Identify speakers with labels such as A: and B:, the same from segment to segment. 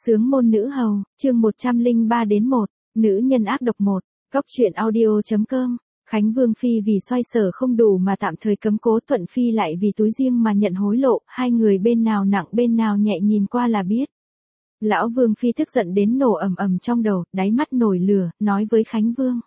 A: Sướng môn nữ hầu, chương 103 đến 1, nữ nhân ác độc 1, Cóc truyện audio.com. Khánh Vương Phi vì xoay sở không đủ mà tạm thời cấm cố, Thuận Phi lại vì túi riêng mà nhận hối lộ, hai người bên nào nặng bên nào nhẹ nhìn qua là biết. Lão Vương Phi tức giận đến nổ ầm ầm trong đầu, đáy mắt nổi lửa, nói với Khánh Vương.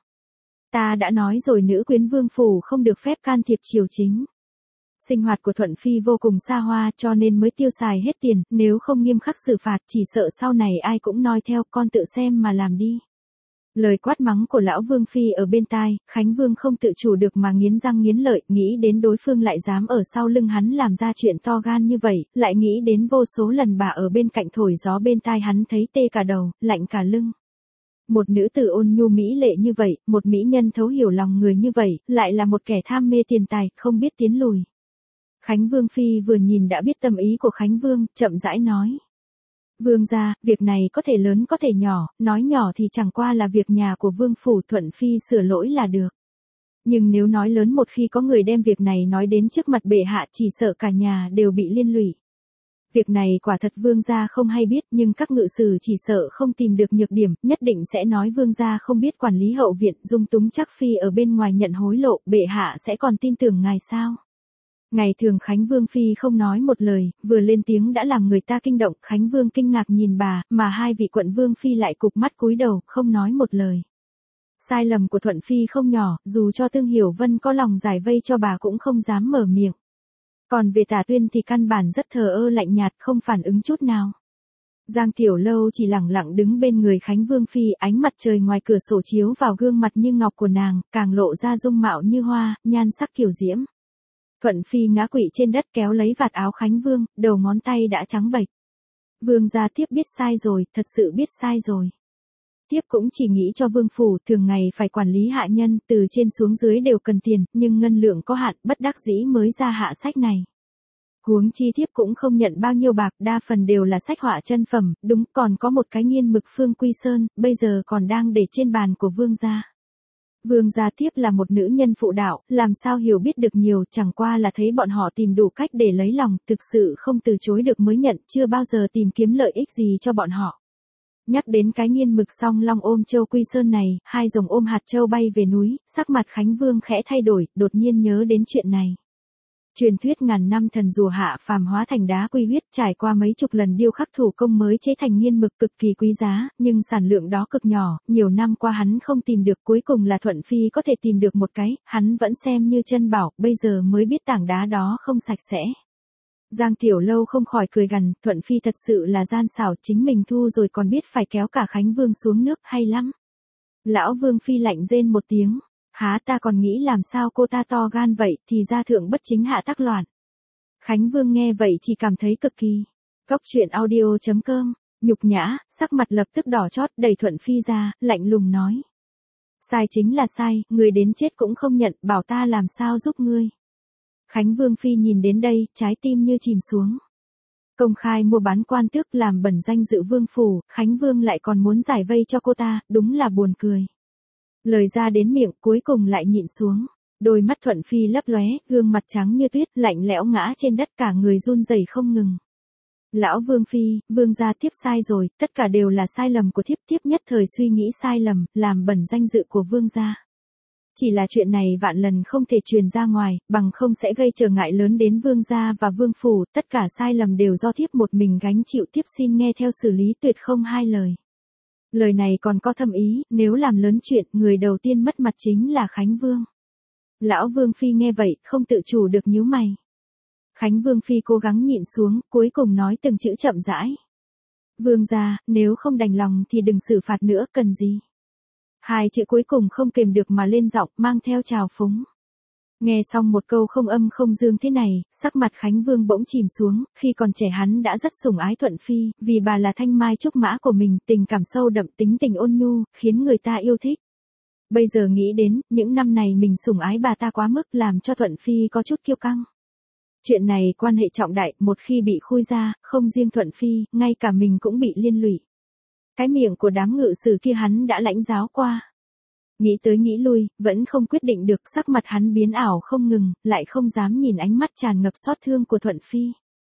A: Ta đã nói rồi, nữ quyến vương phủ không được phép can thiệp triều chính. Sinh hoạt của Thuận Phi vô cùng xa hoa cho nên mới tiêu xài hết tiền, nếu không nghiêm khắc xử phạt chỉ sợ sau này ai cũng noi theo, con tự xem mà làm đi. Lời quát mắng của lão Vương Phi ở bên tai, Khánh Vương không tự chủ được mà nghiến răng nghiến lợi, nghĩ đến đối phương lại dám ở sau lưng hắn làm ra chuyện to gan như vậy, lại nghĩ đến vô số lần bà ở bên cạnh thổi gió bên tai hắn thấy tê cả đầu, lạnh cả lưng. Một nữ tử ôn nhu mỹ lệ như vậy, một mỹ nhân thấu hiểu lòng người như vậy, lại là một kẻ tham mê tiền tài, không biết tiến lùi. Khánh Vương Phi vừa nhìn đã biết tâm ý của Khánh Vương, chậm rãi nói. Vương gia, việc này có thể lớn có thể nhỏ, nói nhỏ thì chẳng qua là việc nhà của Vương Phủ, Thuận Phi sửa lỗi là được. Nhưng nếu nói lớn một khi có người đem việc này nói đến trước mặt bệ hạ chỉ sợ cả nhà đều bị liên lụy. Việc này quả thật Vương gia không hay biết nhưng các ngự sử chỉ sợ không tìm được nhược điểm, nhất định sẽ nói Vương gia không biết quản lý hậu viện, dung túng chắc Phi ở bên ngoài nhận hối lộ, bệ hạ sẽ còn tin tưởng ngài sao? Ngày thường Khánh Vương Phi không nói một lời, vừa lên tiếng đã làm người ta kinh động, Khánh Vương kinh ngạc nhìn bà, mà hai vị quận Vương Phi lại cụp mắt cúi đầu, không nói một lời. Sai lầm của Thuận Phi không nhỏ, dù cho Tương Hiểu Vân có lòng giải vây cho bà cũng không dám mở miệng. Còn về Tả Tuyên thì căn bản rất thờ ơ lạnh nhạt, không phản ứng chút nào. Giang Tiểu Lâu chỉ lẳng lặng đứng bên người Khánh Vương Phi, ánh mặt trời ngoài cửa sổ chiếu vào gương mặt như ngọc của nàng, càng lộ ra dung mạo như hoa, nhan sắc kiều diễm. Thuận Phi ngã quỵ trên đất kéo lấy vạt áo Khánh Vương, đầu ngón tay đã trắng bệch. Vương gia tiếp biết sai rồi, thật sự biết sai rồi. Tiếp cũng chỉ nghĩ cho Vương Phủ thường ngày phải quản lý hạ nhân, từ trên xuống dưới đều cần tiền, nhưng ngân lượng có hạn, bất đắc dĩ mới ra hạ sách này. Huống chi Thiếp cũng không nhận bao nhiêu bạc, đa phần đều là sách họa chân phẩm, đúng, còn có một cái nghiên mực Phương Quy Sơn, bây giờ còn đang để trên bàn của Vương gia. Vương gia Thiếp là một nữ nhân phụ đạo, làm sao hiểu biết được nhiều, chẳng qua là thấy bọn họ tìm đủ cách để lấy lòng, thực sự không từ chối được mới nhận, chưa bao giờ tìm kiếm lợi ích gì cho bọn họ. Nhắc đến cái nghiên mực song long ôm châu Quy Sơn này, hai rồng ôm hạt châu bay về núi, sắc mặt Khánh Vương khẽ thay đổi, đột nhiên nhớ đến chuyện này. Truyền thuyết ngàn năm thần rùa hạ phàm hóa thành đá quy huyết, trải qua mấy chục lần điêu khắc thủ công mới chế thành nghiên mực cực kỳ quý giá, nhưng sản lượng đó cực nhỏ, nhiều năm qua hắn không tìm được, cuối cùng là Thuận Phi có thể tìm được một cái, hắn vẫn xem như chân bảo, bây giờ mới biết tảng đá đó không sạch sẽ. Giang Tiểu Lâu không khỏi cười gằn, Thuận Phi thật sự là gian xảo, chính mình thu rồi còn biết phải kéo cả Khánh Vương xuống nước, hay lắm. Lão Vương Phi lạnh rên một tiếng. Há, ta còn nghĩ làm sao cô ta to gan vậy, thì ra thượng bất chính hạ tắc loạn. Khánh Vương nghe vậy chỉ cảm thấy cực kỳ. Cóc truyện audio.com, nhục nhã, sắc mặt lập tức đỏ chót, đẩy Thuận Phi ra, lạnh lùng nói. Sai chính là sai, người đến chết cũng không nhận, bảo ta làm sao giúp ngươi. Khánh Vương Phi nhìn đến đây, trái tim như chìm xuống. Công khai mua bán quan tước làm bẩn danh dự Vương Phủ, Khánh Vương lại còn muốn giải vây cho cô ta, đúng là buồn cười. Lời ra đến miệng cuối cùng lại nhịn xuống. Đôi mắt Thuận Phi lấp lóe, gương mặt trắng như tuyết, lạnh lẽo ngã trên đất, cả người run rẩy không ngừng. Lão Vương Phi, Vương gia Thiếp sai rồi, tất cả đều là sai lầm của Thiếp. Thiếp nhất thời suy nghĩ sai lầm, làm bẩn danh dự của Vương gia. Chỉ là chuyện này vạn lần không thể truyền ra ngoài, bằng không sẽ gây trở ngại lớn đến Vương gia và Vương Phủ, tất cả sai lầm đều do Thiếp một mình gánh chịu. Thiếp xin nghe theo xử lý, tuyệt không hai lời. Lời này còn có thâm ý, nếu làm lớn chuyện, người đầu tiên mất mặt chính là Khánh Vương. Lão Vương Phi nghe vậy, không tự chủ được nhíu mày. Khánh Vương Phi cố gắng nhịn xuống, cuối cùng nói từng chữ chậm rãi. Vương gia, nếu không đành lòng thì đừng xử phạt nữa, cần gì? Hai chữ cuối cùng không kềm được mà lên giọng, mang theo trào phúng. Nghe xong một câu không âm không dương thế này, sắc mặt Khánh Vương bỗng chìm xuống, khi còn trẻ hắn đã rất sủng ái Thuận Phi, vì bà là thanh mai trúc mã của mình, tình cảm sâu đậm, tính tình ôn nhu, khiến người ta yêu thích. Bây giờ nghĩ đến, những năm này mình sủng ái bà ta quá mức làm cho Thuận Phi có chút kiêu căng. Chuyện này quan hệ trọng đại, một khi bị khui ra, không riêng Thuận Phi, ngay cả mình cũng bị liên lụy. Cái miệng của đám ngự sử kia hắn đã lãnh giáo qua. Nghĩ tới nghĩ lui, vẫn không quyết định được, sắc mặt hắn biến ảo không ngừng, lại không dám nhìn ánh mắt tràn ngập xót thương của Thuận Phi.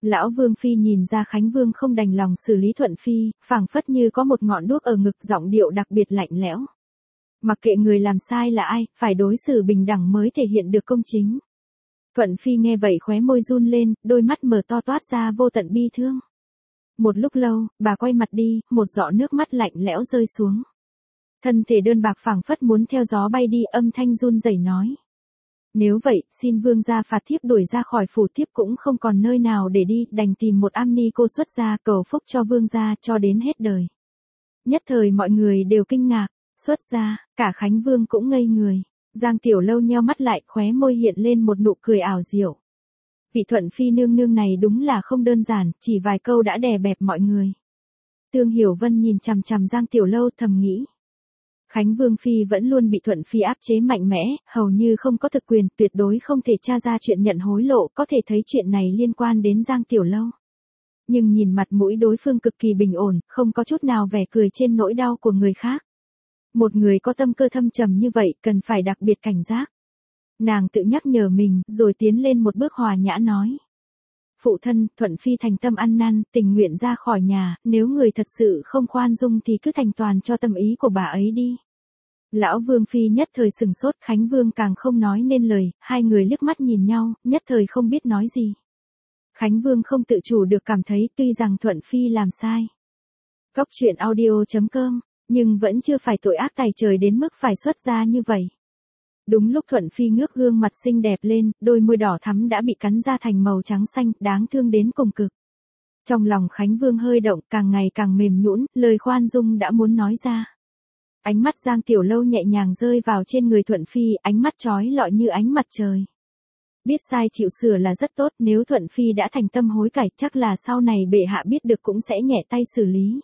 A: Lão Vương Phi nhìn ra Khánh Vương không đành lòng xử lý Thuận Phi, phảng phất như có một ngọn đuốc ở ngực, giọng điệu đặc biệt lạnh lẽo. Mặc kệ người làm sai là ai, phải đối xử bình đẳng mới thể hiện được công chính. Thuận Phi nghe vậy khóe môi run lên, đôi mắt mở to toát ra vô tận bi thương. Một lúc lâu, bà quay mặt đi, một giọt nước mắt lạnh lẽo rơi xuống. Thân thể đơn bạc phảng phất muốn theo gió bay đi, âm thanh run rẩy nói. Nếu vậy, xin vương gia phạt thiếp đuổi ra khỏi phủ, thiếp cũng không còn nơi nào để đi, đành tìm một am ni cô xuất gia cầu phúc cho vương gia cho đến hết đời. Nhất thời mọi người đều kinh ngạc, xuất gia, cả Khánh Vương cũng ngây người. Giang Tiểu Lâu nheo mắt lại, khóe môi hiện lên một nụ cười ảo diệu. Vị Thuận Phi nương nương này đúng là không đơn giản, chỉ vài câu đã đè bẹp mọi người. Tương Hiểu Vân nhìn chằm chằm Giang Tiểu Lâu thầm nghĩ. Khánh Vương Phi vẫn luôn bị Thuận Phi áp chế mạnh mẽ, hầu như không có thực quyền, tuyệt đối không thể tra ra chuyện nhận hối lộ, có thể thấy chuyện này liên quan đến Giang Tiểu Lâu. Nhưng nhìn mặt mũi đối phương cực kỳ bình ổn, không có chút nào vẻ cười trên nỗi đau của người khác. Một người có tâm cơ thâm trầm như vậy, cần phải đặc biệt cảnh giác. Nàng tự nhắc nhở mình, rồi tiến lên một bước hòa nhã nói. Phụ thân, Thuận Phi thành tâm ăn năn, tình nguyện ra khỏi nhà, nếu người thật sự không khoan dung thì cứ thành toàn cho tâm ý của bà ấy đi. Lão Vương Phi nhất thời sừng sốt, Khánh Vương càng không nói nên lời, hai người liếc mắt nhìn nhau, nhất thời không biết nói gì. Khánh Vương không tự chủ được cảm thấy tuy rằng Thuận Phi làm sai. Cóc truyện audio.com, nhưng vẫn chưa phải tội ác tày trời đến mức phải xuất gia như vậy. Đúng lúc Thuận Phi ngước gương mặt xinh đẹp lên, đôi môi đỏ thắm đã bị cắn ra thành màu trắng xanh, đáng thương đến cùng cực. Trong lòng Khánh Vương hơi động, càng ngày càng mềm nhũn, lời khoan dung đã muốn nói ra. Ánh mắt Giang Tiểu Lâu nhẹ nhàng rơi vào trên người Thuận Phi, ánh mắt chói lọi như ánh mặt trời. Biết sai chịu sửa là rất tốt, nếu Thuận Phi đã thành tâm hối cải, chắc là sau này bệ hạ biết được cũng sẽ nhẹ tay xử lý.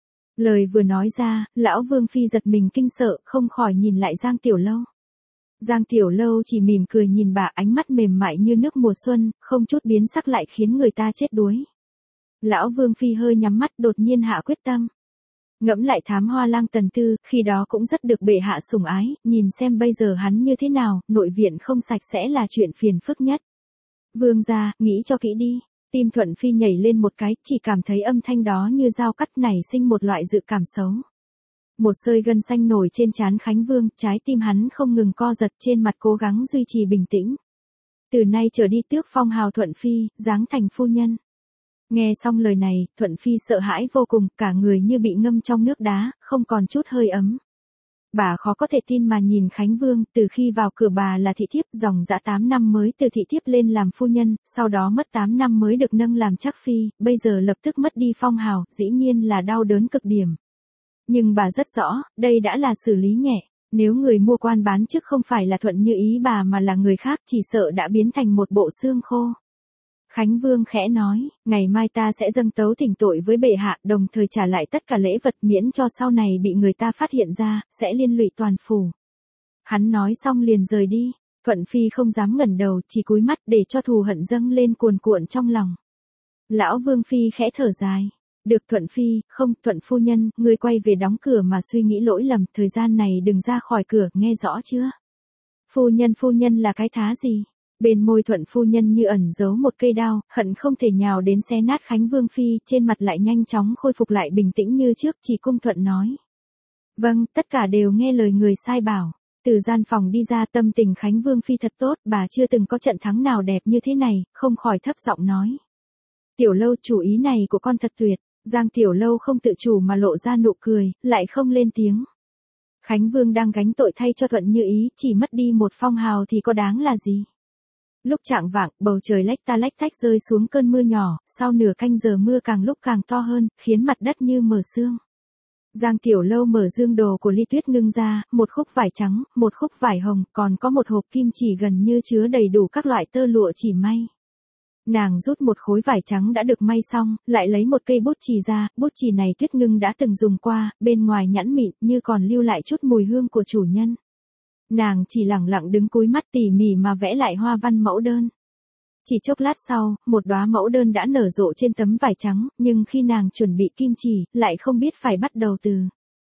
A: Lời vừa nói ra, lão Vương Phi giật mình kinh sợ, không khỏi nhìn lại Giang Tiểu Lâu. Giang Tiểu Lâu chỉ mỉm cười nhìn bà, ánh mắt mềm mại như nước mùa xuân, không chút biến sắc lại khiến người ta chết đuối. Lão Vương Phi hơi nhắm mắt, đột nhiên hạ quyết tâm. Ngẫm lại Thám Hoa Lang Tần Tư, khi đó cũng rất được bệ hạ sủng ái, nhìn xem bây giờ hắn như thế nào, nội viện không sạch sẽ là chuyện phiền phức nhất. Vương gia, nghĩ cho kỹ đi. Tim Thuận Phi nhảy lên một cái, chỉ cảm thấy âm thanh đó như dao cắt, nảy sinh một loại dự cảm xấu. Một sợi gân xanh nổi trên trán Khánh Vương, trái tim hắn không ngừng co giật, trên mặt cố gắng duy trì bình tĩnh. Từ nay trở đi tước phong hào Thuận Phi, giáng thành phu nhân. Nghe xong lời này, Thuận Phi sợ hãi vô cùng, cả người như bị ngâm trong nước đá, không còn chút hơi ấm. Bà khó có thể tin mà nhìn Khánh Vương, từ khi vào cửa bà là thị thiếp, dòng dã 8 năm mới từ thị thiếp lên làm phu nhân, sau đó mất 8 năm mới được nâng làm trác phi, bây giờ lập tức mất đi phong hào, dĩ nhiên là đau đớn cực điểm. Nhưng bà rất rõ, đây đã là xử lý nhẹ, nếu người mua quan bán chức không phải là Thuận như ý bà mà là người khác, chỉ sợ đã biến thành một bộ xương khô. Khánh Vương khẽ nói, ngày mai ta sẽ dâng tấu thỉnh tội với bệ hạ, đồng thời trả lại tất cả lễ vật, miễn cho sau này bị người ta phát hiện ra, sẽ liên lụy toàn phủ. Hắn nói xong liền rời đi, Thuận Phi không dám ngẩng đầu, chỉ cúi mắt để cho thù hận dâng lên cuồn cuộn trong lòng. Lão Vương Phi khẽ thở dài. Được Thuận Phi, không, Thuận phu nhân, ngươi quay về đóng cửa mà suy nghĩ lỗi lầm, thời gian này đừng ra khỏi cửa, nghe rõ chưa? Phu nhân là cái thá gì? Bên môi Thuận phu nhân như ẩn giấu một cây đao, hận không thể nhào đến xé nát Khánh Vương Phi, trên mặt lại nhanh chóng khôi phục lại bình tĩnh như trước, chỉ cung Thuận nói. Vâng, tất cả đều nghe lời người sai bảo. Từ gian phòng đi ra, tâm tình Khánh Vương Phi thật tốt, bà chưa từng có trận thắng nào đẹp như thế này, không khỏi thấp giọng nói. Tiểu Lâu, chủ ý này của con thật tuyệt. Giang Tiểu Lâu không tự chủ mà lộ ra nụ cười, lại không lên tiếng. Khánh Vương đang gánh tội thay cho Thuận như ý, chỉ mất đi một phong hào thì có đáng là gì? Lúc chạng vạng, bầu trời lách ta lách tách rơi xuống cơn mưa nhỏ, sau nửa canh giờ mưa càng lúc càng to hơn, khiến mặt đất như mở sương. Giang Tiểu Lâu mở dương đồ của Ly Tuyết Ngưng ra, một khúc vải trắng, một khúc vải hồng, còn có một hộp kim chỉ gần như chứa đầy đủ các loại tơ lụa chỉ may. Nàng rút một khối vải trắng đã được may xong, lại lấy một cây bút chì ra, bút chì này Tuyết Ngưng đã từng dùng qua, bên ngoài nhẵn mịn như còn lưu lại chút mùi hương của chủ nhân. Nàng chỉ lẳng lặng đứng cúi mắt tỉ mỉ mà vẽ lại hoa văn mẫu đơn. Chỉ chốc lát sau, một đóa mẫu đơn đã nở rộ trên tấm vải trắng, nhưng khi nàng chuẩn bị kim chỉ, lại không biết phải bắt đầu từ.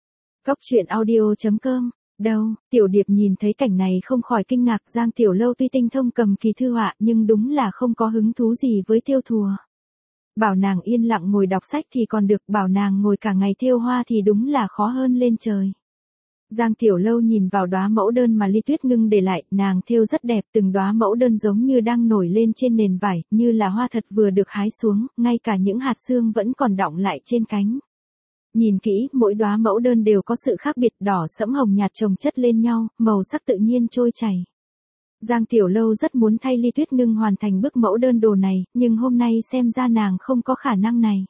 A: Cóc truyện audio.com. Đâu, Tiểu Điệp nhìn thấy cảnh này không khỏi kinh ngạc. Giang Tiểu Lâu tuy tinh thông cầm kỳ thư họa nhưng đúng là không có hứng thú gì với thêu thùa. Bảo nàng yên lặng ngồi đọc sách thì còn được, bảo nàng ngồi cả ngày thêu hoa thì đúng là khó hơn lên trời. Giang Tiểu Lâu nhìn vào đóa mẫu đơn mà Ly Tuyết Ngưng để lại, nàng thêu rất đẹp, từng đóa mẫu đơn giống như đang nổi lên trên nền vải, như là hoa thật vừa được hái xuống, ngay cả những hạt sương vẫn còn đọng lại trên cánh. Nhìn kỹ, mỗi đóa mẫu đơn đều có sự khác biệt, đỏ sẫm hồng nhạt chồng chất lên nhau, màu sắc tự nhiên trôi chảy. Giang Tiểu Lâu rất muốn thay Ly Tuyết Ngưng hoàn thành bức mẫu đơn đồ này, nhưng hôm nay xem ra nàng không có khả năng này.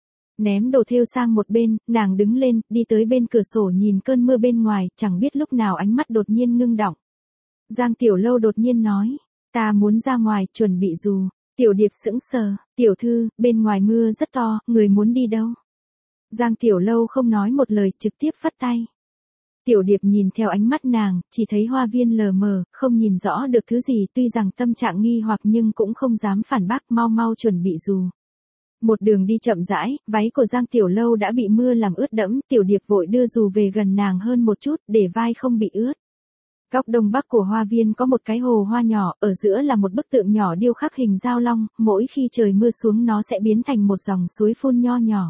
A: Ném đồ thêu sang một bên, nàng đứng lên, đi tới bên cửa sổ nhìn cơn mưa bên ngoài, chẳng biết lúc nào ánh mắt đột nhiên ngưng đọng. Giang Tiểu Lâu đột nhiên nói, ta muốn ra ngoài, chuẩn bị dù. Tiểu Điệp sững sờ, tiểu thư, bên ngoài mưa rất to, người muốn đi đâu? Giang Tiểu Lâu không nói một lời, trực tiếp phất tay. Tiểu Điệp nhìn theo ánh mắt nàng, chỉ thấy hoa viên lờ mờ, không nhìn rõ được thứ gì, tuy rằng tâm trạng nghi hoặc nhưng cũng không dám phản bác, mau mau chuẩn bị dù. Một đường đi chậm rãi, váy của Giang Tiểu Lâu đã bị mưa làm ướt đẫm, Tiểu Điệp vội đưa dù về gần nàng hơn một chút, để vai không bị ướt. Góc đông bắc của hoa viên có một cái hồ hoa nhỏ, ở giữa là một bức tượng nhỏ điêu khắc hình dao long, mỗi khi trời mưa xuống nó sẽ biến thành một dòng suối phun nho nhỏ.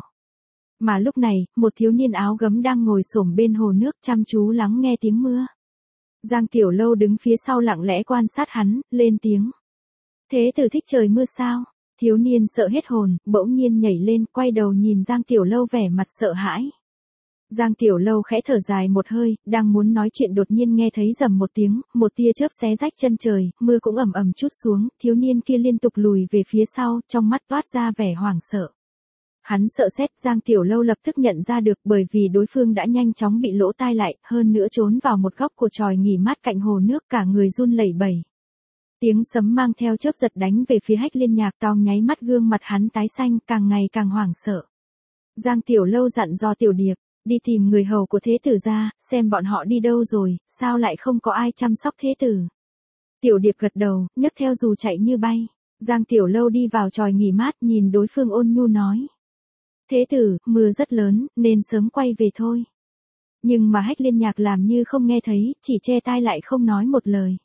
A: Mà lúc này, một thiếu niên áo gấm đang ngồi xổm bên hồ nước chăm chú lắng nghe tiếng mưa. Giang Tiểu Lâu đứng phía sau lặng lẽ quan sát hắn, lên tiếng. Thế tử thích trời mưa sao? Thiếu niên sợ hết hồn, bỗng nhiên nhảy lên, quay đầu nhìn Giang Tiểu Lâu vẻ mặt sợ hãi. Giang Tiểu Lâu khẽ thở dài một hơi, đang muốn nói chuyện đột nhiên nghe thấy rầm một tiếng, một tia chớp xé rách chân trời, mưa cũng ầm ầm trút xuống, thiếu niên kia liên tục lùi về phía sau, trong mắt toát ra vẻ hoảng sợ. Hắn sợ sệt, Giang Tiểu Lâu lập tức nhận ra được, bởi vì đối phương đã nhanh chóng bị lỗ tai lại, hơn nữa trốn vào một góc của chòi nghỉ mát cạnh hồ nước, cả người run lẩy bẩy. Tiếng sấm mang theo chớp giật đánh về phía Hách Liên Nhạc, trong nháy mắt gương mặt hắn tái xanh, càng ngày càng hoảng sợ. Giang Tiểu Lâu dặn dò Tiểu Điệp, đi tìm người hầu của thế tử ra, xem bọn họ đi đâu rồi, sao lại không có ai chăm sóc thế tử. Tiểu Điệp gật đầu, nhấc theo dù chạy như bay. Giang Tiểu Lâu đi vào chòi nghỉ mát, nhìn đối phương ôn nhu nói. Thế tử, mưa rất lớn, nên sớm quay về thôi. Nhưng mà Hách Liên Nhạc làm như không nghe thấy, chỉ che tai lại không nói một lời.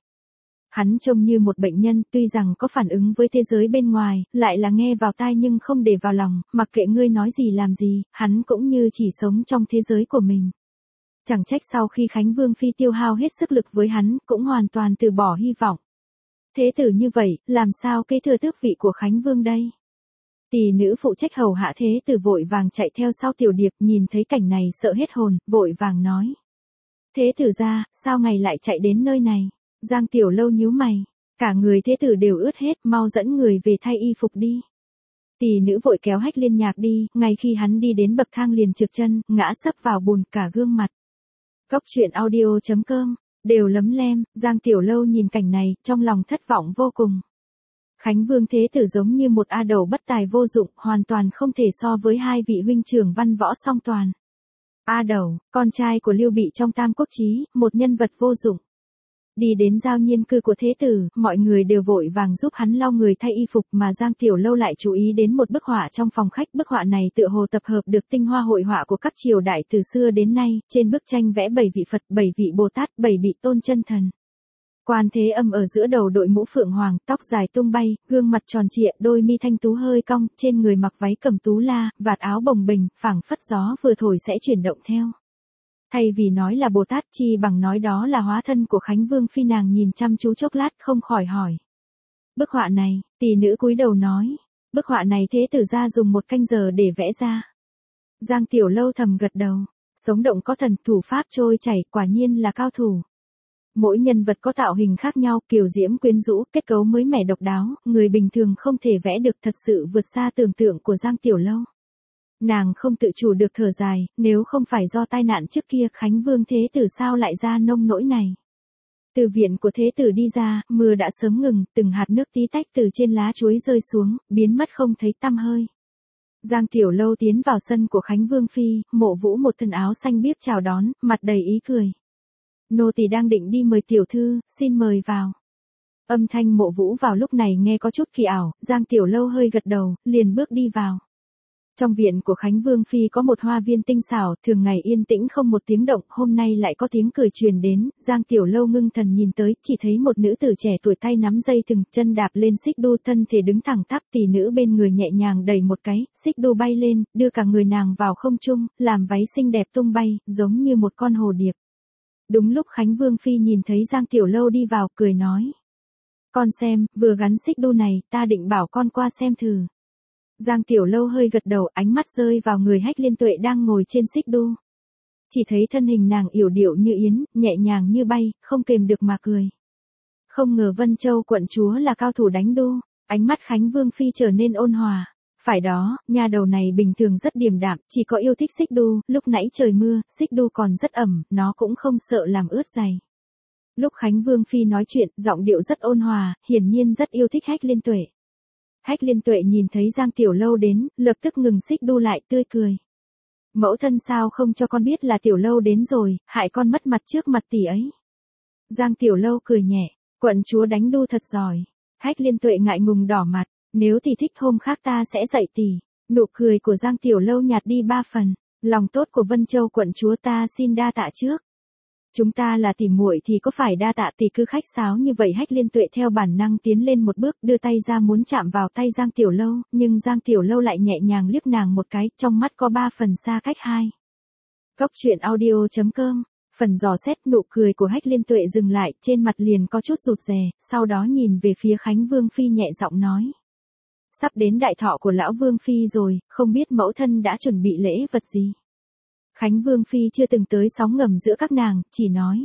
A: Hắn trông như một bệnh nhân, tuy rằng có phản ứng với thế giới bên ngoài, lại là nghe vào tai nhưng không để vào lòng, mặc kệ ngươi nói gì làm gì, hắn cũng như chỉ sống trong thế giới của mình. Chẳng trách sau khi Khánh Vương Phi tiêu hao hết sức lực với hắn, cũng hoàn toàn từ bỏ hy vọng. Thế tử như vậy, làm sao kế thừa tước vị của Khánh Vương đây? Tỷ nữ phụ trách hầu hạ thế tử vội vàng chạy theo sau Tiểu Điệp, nhìn thấy cảnh này sợ hết hồn, vội vàng nói. Thế tử ra, sao ngày lại chạy đến nơi này? Giang Tiểu Lâu nhíu mày, cả người thế tử đều ướt hết, mau dẫn người về thay y phục đi. Tỷ nữ vội kéo Hách Liên Nhạc đi, ngay khi hắn đi đến bậc thang liền trượt chân, ngã sấp vào bùn cả gương mặt. Cốc truyện audio.com, đều lấm lem, Giang Tiểu Lâu nhìn cảnh này, trong lòng thất vọng vô cùng. Khánh Vương thế tử giống như một a đầu bất tài vô dụng, hoàn toàn không thể so với hai vị huynh trưởng văn võ song toàn. A Đầu, con trai của Lưu Bị trong Tam Quốc Chí, một nhân vật vô dụng. Đi đến giao nhiên cư của thế tử, mọi người đều vội vàng giúp hắn lau người thay y phục, mà Giang Tiểu Lâu lại chú ý đến một bức họa trong phòng khách. Bức họa này tựa hồ tập hợp được tinh hoa hội họa của các triều đại từ xưa đến nay, trên bức tranh vẽ 7 vị Phật, 7 vị Bồ Tát, 7 vị tôn chân thần. Quan Thế Âm ở giữa đầu đội mũ phượng hoàng, tóc dài tung bay, gương mặt tròn trịa, đôi mi thanh tú hơi cong, trên người mặc váy cẩm tú la, vạt áo bồng bềnh, phảng phất gió vừa thổi sẽ chuyển động theo. Thay vì nói là Bồ Tát, chi bằng nói đó là hóa thân của Khánh Vương Phi. Nàng nhìn chăm chú chốc lát không khỏi hỏi. Bức họa này, tỷ nữ cúi đầu nói. Bức họa này thế tử gia dùng 1 canh giờ để vẽ ra. Giang Tiểu Lâu thầm gật đầu. Sống động có thần, thủ pháp trôi chảy, quả nhiên là cao thủ. Mỗi nhân vật có tạo hình khác nhau, kiều diễm quyến rũ, kết cấu mới mẻ độc đáo, người bình thường không thể vẽ được, thật sự vượt xa tưởng tượng của Giang Tiểu Lâu. Nàng không tự chủ được thở dài, nếu không phải do tai nạn trước kia, Khánh Vương thế tử sao lại ra nông nỗi này. Từ viện của thế tử đi ra, mưa đã sớm ngừng, từng hạt nước tí tách từ trên lá chuối rơi xuống, biến mất không thấy tăm hơi. Giang Tiểu Lâu tiến vào sân của Khánh Vương Phi, Mộ Vũ một thân áo xanh biếc chào đón, mặt đầy ý cười. Nô tỳ đang định đi mời tiểu thư, xin mời vào. Âm thanh Mộ Vũ vào lúc này nghe có chút kỳ ảo, Giang Tiểu Lâu hơi gật đầu, liền bước đi vào. Trong viện của Khánh Vương Phi có một hoa viên tinh xảo, thường ngày yên tĩnh không một tiếng động, hôm nay lại có tiếng cười truyền đến, Giang Tiểu Lâu ngưng thần nhìn tới, chỉ thấy một nữ tử trẻ tuổi tay nắm dây thừng, chân đạp lên xích đu, thân thể đứng thẳng tắp, tỷ nữ bên người nhẹ nhàng đẩy một cái, xích đu bay lên, đưa cả người nàng vào không trung, làm váy xinh đẹp tung bay, giống như một con hồ điệp. Đúng lúc Khánh Vương Phi nhìn thấy Giang Tiểu Lâu đi vào, cười nói: "Con xem, vừa gắn xích đu này, ta định bảo con qua xem thử." Giang Tiểu Lâu hơi gật đầu, ánh mắt rơi vào người Hách Liên Tuệ đang ngồi trên xích đu. Chỉ thấy thân hình nàng yểu điệu như yến, nhẹ nhàng như bay, không kềm được mà cười. Không ngờ Vân Châu quận chúa là cao thủ đánh đu, ánh mắt Khánh Vương Phi trở nên ôn hòa. Phải đó, nha đầu này bình thường rất điềm đạm, chỉ có yêu thích xích đu, lúc nãy trời mưa, xích đu còn rất ẩm, nó cũng không sợ làm ướt giày. Lúc Khánh Vương Phi nói chuyện, giọng điệu rất ôn hòa, hiển nhiên rất yêu thích Hách Liên Tuệ. Hách Liên Tuệ nhìn thấy Giang Tiểu Lâu đến, lập tức ngừng xích đu lại, tươi cười. "Mẫu thân sao không cho con biết là Tiểu Lâu đến rồi, hại con mất mặt trước mặt tỷ ấy." Giang Tiểu Lâu cười nhẹ: "Quận chúa đánh đu thật giỏi." Hách Liên Tuệ ngại ngùng đỏ mặt: "Nếu tỷ thích hôm khác ta sẽ dạy tỷ." Nụ cười của Giang Tiểu Lâu nhạt đi 3 phần: "Lòng tốt của Vân Châu quận chúa ta xin đa tạ trước. Chúng ta là tỉ muội thì có phải đa tạ tỷ cứ khách sáo như vậy." Hách Liên Tuệ theo bản năng tiến lên một bước, đưa tay ra muốn chạm vào tay Giang Tiểu Lâu, nhưng Giang Tiểu Lâu lại nhẹ nhàng liếc nàng một cái, trong mắt có 3 phần xa cách hai. Góc truyện audio.com. Phần dò xét, nụ cười của Hách Liên Tuệ dừng lại, trên mặt liền có chút rụt rè, sau đó nhìn về phía Khánh Vương Phi nhẹ giọng nói: "Sắp đến đại thọ của lão Vương Phi rồi, không biết mẫu thân đã chuẩn bị lễ vật gì?" Khánh Vương Phi chưa từng tới sóng ngầm giữa các nàng, chỉ nói: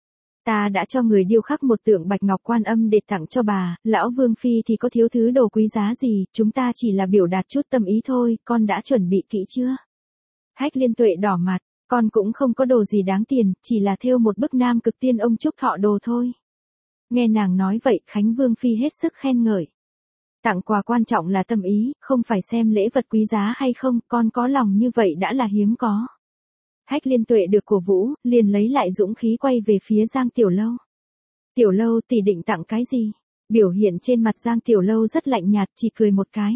A: "Ta đã cho người điêu khắc một tượng Bạch Ngọc Quan Âm để tặng cho bà, lão Vương Phi thì có thiếu thứ đồ quý giá gì, chúng ta chỉ là biểu đạt chút tâm ý thôi, con đã chuẩn bị kỹ chưa?" Hách Liên Tuệ đỏ mặt: "Con cũng không có đồ gì đáng tiền, chỉ là thêu một bức Nam Cực Tiên ông chúc thọ đồ thôi." Nghe nàng nói vậy, Khánh Vương Phi hết sức khen ngợi: "Tặng quà quan trọng là tâm ý, không phải xem lễ vật quý giá hay không, con có lòng như vậy đã là hiếm có." Hách Liên Tuệ được cổ vũ, liền lấy lại dũng khí quay về phía Giang Tiểu Lâu. "Tiểu Lâu tỷ định tặng cái gì?" Biểu hiện trên mặt Giang Tiểu Lâu rất lạnh nhạt, chỉ cười một cái.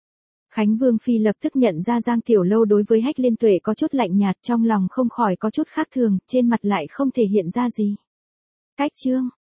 A: Khánh Vương Phi lập tức nhận ra Giang Tiểu Lâu đối với Hách Liên Tuệ có chút lạnh nhạt, trong lòng không khỏi có chút khác thường, trên mặt lại không thể hiện ra gì. Cách chương